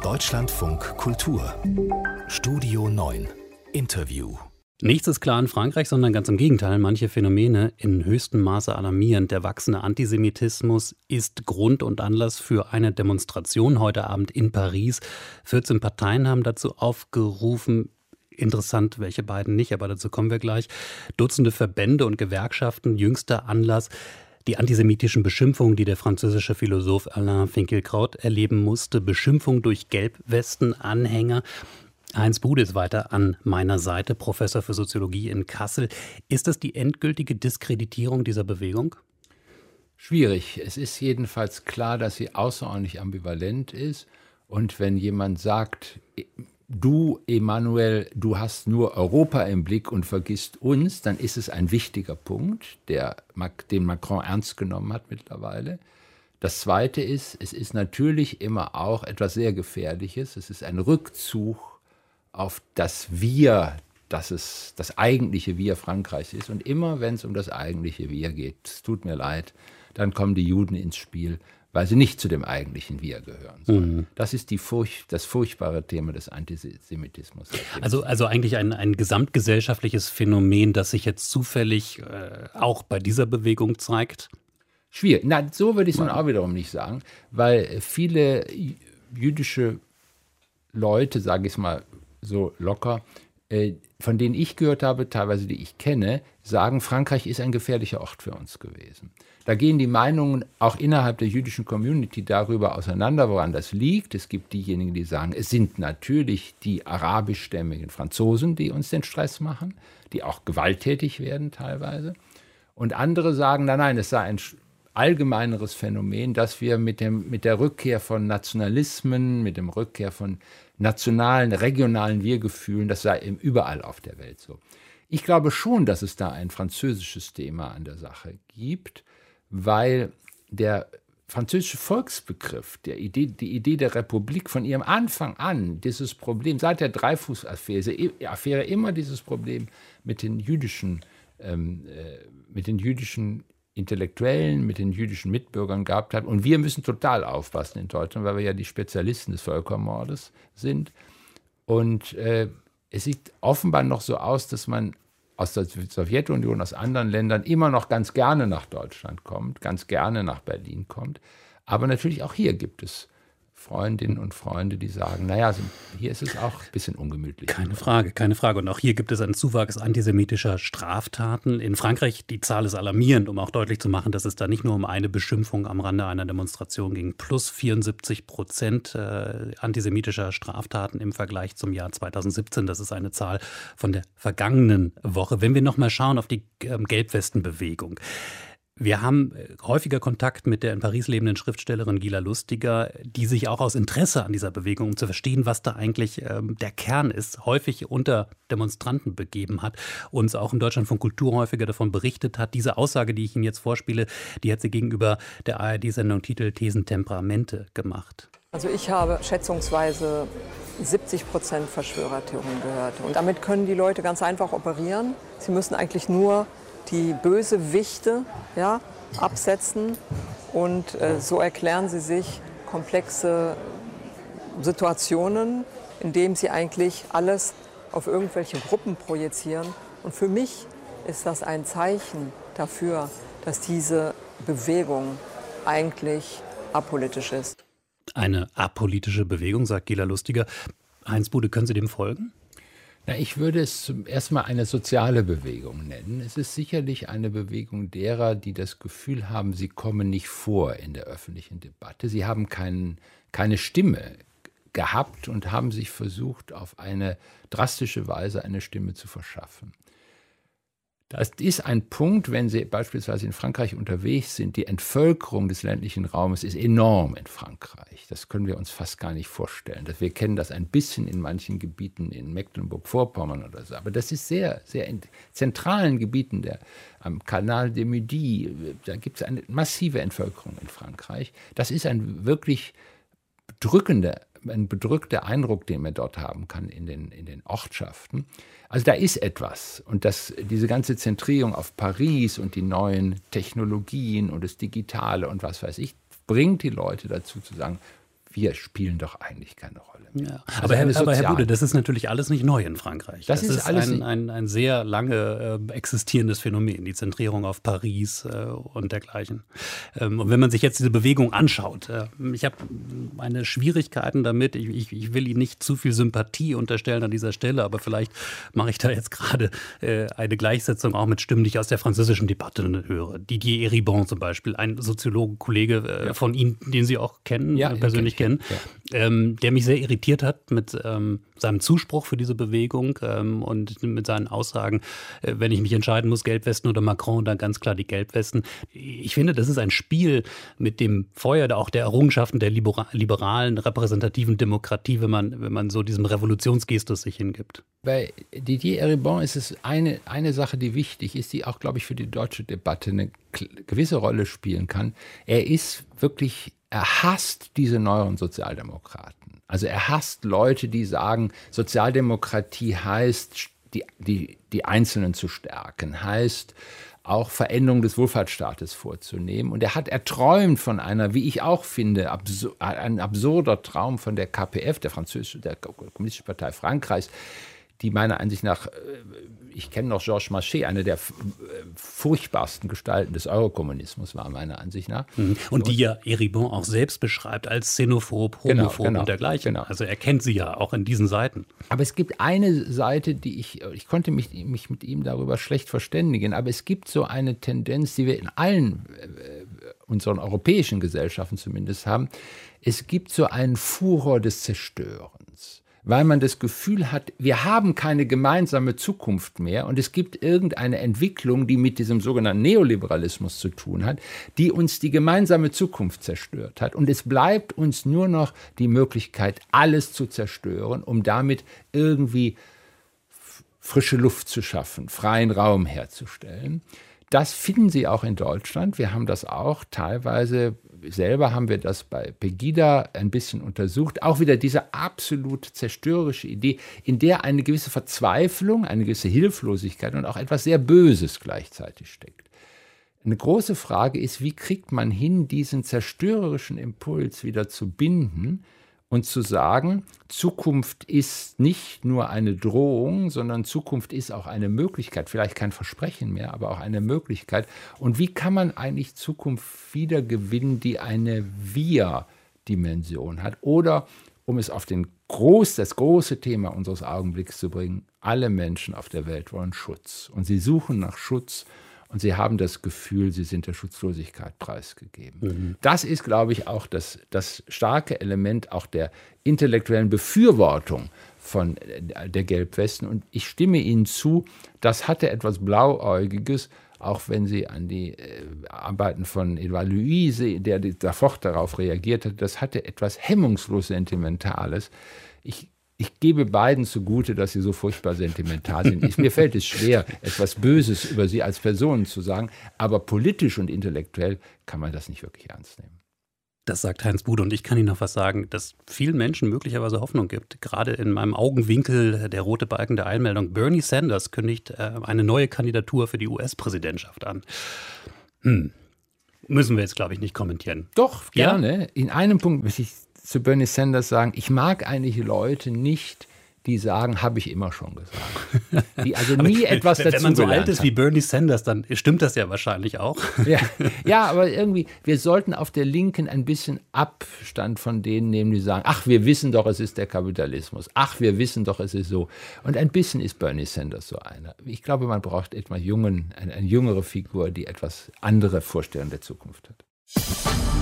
Deutschlandfunk Kultur Studio 9 Interview. Nichts ist klar in Frankreich, sondern ganz im Gegenteil. Manche Phänomene in höchstem Maße alarmierend. Der wachsende Antisemitismus ist Grund und Anlass für eine Demonstration heute Abend in Paris. 14 Parteien haben dazu aufgerufen. Interessant, welche beiden nicht, aber dazu kommen wir gleich. Dutzende Verbände und Gewerkschaften, jüngster Anlass. Die antisemitischen Beschimpfungen, die der französische Philosoph Alain Finkielkraut erleben musste. Beschimpfung durch Gelbwesten-Anhänger. Heinz Bude ist weiter an meiner Seite, Professor für Soziologie in Kassel. Ist das die endgültige Diskreditierung dieser Bewegung? Schwierig. Es ist jedenfalls klar, dass sie außerordentlich ambivalent ist. Und wenn jemand sagt, du, Emmanuel, du hast nur Europa im Blick und vergisst uns, dann ist es ein wichtiger Punkt, den Macron ernst genommen hat mittlerweile. Das Zweite ist, es ist natürlich immer auch etwas sehr Gefährliches. Es ist ein Rückzug auf das Wir, dass es das eigentliche Wir Frankreichs ist. Und immer, wenn es um das eigentliche Wir geht, es tut mir leid, dann kommen die Juden ins Spiel, weil sie nicht zu dem eigentlichen Wir gehören. Das ist das furchtbare Thema des Antisemitismus. Also eigentlich ein gesamtgesellschaftliches Phänomen, das sich jetzt zufällig auch bei dieser Bewegung zeigt? Schwierig. Na, so würde ich es nun auch wiederum nicht sagen, weil viele jüdische Leute, sage ich mal so locker, von denen ich gehört habe, teilweise die ich kenne, sagen, Frankreich ist ein gefährlicher Ort für uns gewesen. Da gehen die Meinungen auch innerhalb der jüdischen Community darüber auseinander, woran das liegt. Es gibt diejenigen, die sagen, es sind natürlich die arabischstämmigen Franzosen, die uns den Stress machen, die auch gewalttätig werden teilweise. Und andere sagen, nein, es sei ein allgemeineres Phänomen, dass wir mit der Rückkehr von Nationalismen, mit dem Rückkehr von nationalen, regionalen Wir-Gefühlen, das sei eben überall auf der Welt so. Ich glaube schon, dass es da ein französisches Thema an der Sache gibt, weil der französische Volksbegriff, die Idee der Republik von ihrem Anfang an, dieses Problem, seit der Dreyfus-Affäre immer dieses Problem mit den jüdischen Intellektuellen, mit den jüdischen Mitbürgern gehabt hat. Und wir müssen total aufpassen in Deutschland, weil wir ja die Spezialisten des Völkermordes sind. Und es sieht offenbar noch so aus, dass man aus der Sowjetunion, aus anderen Ländern immer noch ganz gerne nach Deutschland kommt, ganz gerne nach Berlin kommt. Aber natürlich auch hier gibt es Freundinnen und Freunde, die sagen, naja, hier ist es auch ein bisschen ungemütlich. Keine Frage. Und auch hier gibt es einen Zuwachs antisemitischer Straftaten. In Frankreich, die Zahl ist alarmierend, um auch deutlich zu machen, dass es da nicht nur um eine Beschimpfung am Rande einer Demonstration ging. Plus 74% antisemitischer Straftaten im Vergleich zum Jahr 2017. Das ist eine Zahl von der vergangenen Woche. Wenn wir nochmal schauen auf die Gelbwestenbewegung. Wir haben häufiger Kontakt mit der in Paris lebenden Schriftstellerin Gila Lustiger, die sich auch aus Interesse an dieser Bewegung, um zu verstehen, was da eigentlich der Kern ist, häufig unter Demonstranten begeben hat, uns auch in Deutschland von Kultur häufiger davon berichtet hat. Diese Aussage, die ich Ihnen jetzt vorspiele, die hat sie gegenüber der ARD-Sendung Titel Thesen Temperamente gemacht. Also ich habe schätzungsweise 70% Verschwörertheorien gehört. Und damit können die Leute ganz einfach operieren. Sie müssen eigentlich nur die Bösewichte absetzen und so erklären sie sich komplexe Situationen, indem sie eigentlich alles auf irgendwelche Gruppen projizieren. Und für mich ist das ein Zeichen dafür, dass diese Bewegung eigentlich apolitisch ist. Eine apolitische Bewegung, sagt Gila Lustiger. Heinz Bude, können Sie dem folgen? Na, ich würde es erstmal eine soziale Bewegung nennen. Es ist sicherlich eine Bewegung derer, die das Gefühl haben, sie kommen nicht vor in der öffentlichen Debatte. Sie haben keine Stimme gehabt und haben sich versucht, auf eine drastische Weise eine Stimme zu verschaffen. Das ist ein Punkt, wenn Sie beispielsweise in Frankreich unterwegs sind. Die Entvölkerung des ländlichen Raumes ist enorm in Frankreich. Das können wir uns fast gar nicht vorstellen. Wir kennen das ein bisschen in manchen Gebieten in Mecklenburg-Vorpommern oder so. Aber das ist sehr, sehr in zentralen Gebieten, am Canal de Midi, da gibt es eine massive Entvölkerung in Frankreich. Das ist ein wirklich bedrückter Eindruck, den man dort haben kann in den Ortschaften. Also da ist etwas. Und diese ganze Zentrierung auf Paris und die neuen Technologien und das Digitale und was weiß ich, bringt die Leute dazu zu sagen, wir spielen doch eigentlich keine Rolle mehr. Ja. Aber Herr Bude, das ist natürlich alles nicht neu in Frankreich. Das ist alles ein sehr lange existierendes Phänomen, die Zentrierung auf Paris und dergleichen. Und wenn man sich jetzt diese Bewegung anschaut, ich habe meine Schwierigkeiten damit, ich will Ihnen nicht zu viel Sympathie unterstellen an dieser Stelle, aber vielleicht mache ich da jetzt gerade eine Gleichsetzung auch mit Stimmen, die ich aus der französischen Debatte höre. Didier Eribon zum Beispiel, ein Soziologen-Kollege von Ihnen, den Sie auch kennen, persönlich kennen, der mich sehr irritiert hat mit seinem Zuspruch für diese Bewegung und mit seinen Aussagen, wenn ich mich entscheiden muss, Gelbwesten oder Macron, dann ganz klar die Gelbwesten. Ich finde, das ist ein Spiel mit dem Feuer auch der Errungenschaften der liberalen, repräsentativen Demokratie, wenn man so diesem Revolutionsgestus sich hingibt. Bei Didier Eribon ist es eine Sache, die wichtig ist, die auch, glaube ich, für die deutsche Debatte eine gewisse Rolle spielen kann. Er hasst diese neueren Sozialdemokraten. Also er hasst Leute, die sagen, Sozialdemokratie heißt, die Einzelnen zu stärken, heißt auch Veränderung des Wohlfahrtsstaates vorzunehmen. Und er träumt von einer, wie ich auch finde, ein absurder Traum von der KPF, der Kommunistischen Partei Frankreichs, die meiner Ansicht nach, ich kenne noch Georges Marchais, eine der furchtbarsten Gestalten des Eurokommunismus war, meiner Ansicht nach. Und die ja Eribon auch selbst beschreibt als xenophob, homophob und dergleichen. Genau. Also er kennt sie ja auch in diesen Seiten. Aber es gibt eine Seite, die ich konnte mich mit ihm darüber schlecht verständigen, aber es gibt so eine Tendenz, die wir in allen unseren europäischen Gesellschaften zumindest haben. Es gibt so einen Furor des Zerstörens, weil man das Gefühl hat, wir haben keine gemeinsame Zukunft mehr und es gibt irgendeine Entwicklung, die mit diesem sogenannten Neoliberalismus zu tun hat, die uns die gemeinsame Zukunft zerstört hat. Und es bleibt uns nur noch die Möglichkeit, alles zu zerstören, um damit irgendwie frische Luft zu schaffen, freien Raum herzustellen. Das finden Sie auch in Deutschland. Wir haben das auch teilweise, selber haben wir das bei Pegida ein bisschen untersucht. Auch wieder diese absolut zerstörerische Idee, in der eine gewisse Verzweiflung, eine gewisse Hilflosigkeit und auch etwas sehr Böses gleichzeitig steckt. Eine große Frage ist, wie kriegt man hin, diesen zerstörerischen Impuls wieder zu binden und zu sagen, Zukunft ist nicht nur eine Drohung, sondern Zukunft ist auch eine Möglichkeit, vielleicht kein Versprechen mehr, aber auch eine Möglichkeit. Und wie kann man eigentlich Zukunft wieder gewinnen, die eine Wir-Dimension hat? Oder, um es auf das große Thema unseres Augenblicks zu bringen, alle Menschen auf der Welt wollen Schutz. Und sie suchen nach Schutz. Und sie haben das Gefühl, sie sind der Schutzlosigkeit preisgegeben. Das ist, glaube ich, auch das starke Element auch der intellektuellen Befürwortung von der Gelbwesten. Und ich stimme Ihnen zu, das hatte etwas Blauäugiges, auch wenn Sie an die Arbeiten von Edouard Louis, der sofort darauf reagiert hat, das hatte etwas hemmungslos Sentimentales. Ich gebe beiden zugute, dass sie so furchtbar sentimental sind. Mir fällt es schwer, etwas Böses über sie als Personen zu sagen, aber politisch und intellektuell kann man das nicht wirklich ernst nehmen. Das sagt Heinz Bude und ich kann Ihnen noch was sagen, dass vielen Menschen möglicherweise Hoffnung gibt. Gerade in meinem Augenwinkel der rote Balken der Einmeldung. Bernie Sanders kündigt eine neue Kandidatur für die US-Präsidentschaft an. Müssen wir jetzt, glaube ich, nicht kommentieren. Doch, gerne. Ja? In einem Punkt möchte ich zu Bernie Sanders sagen, ich mag eigentlich Leute nicht, die sagen, habe ich immer schon gesagt. Die also nie etwas dazu Wenn man so alt haben. ist wie Bernie Sanders, dann stimmt das ja wahrscheinlich auch. Ja, aber irgendwie, wir sollten auf der Linken ein bisschen Abstand von denen nehmen, die sagen, ach, wir wissen doch, es ist der Kapitalismus. Ach, wir wissen doch, es ist so. Und ein bisschen ist Bernie Sanders so einer. Ich glaube, man braucht eine jüngere Figur, die etwas andere Vorstellungen der Zukunft hat.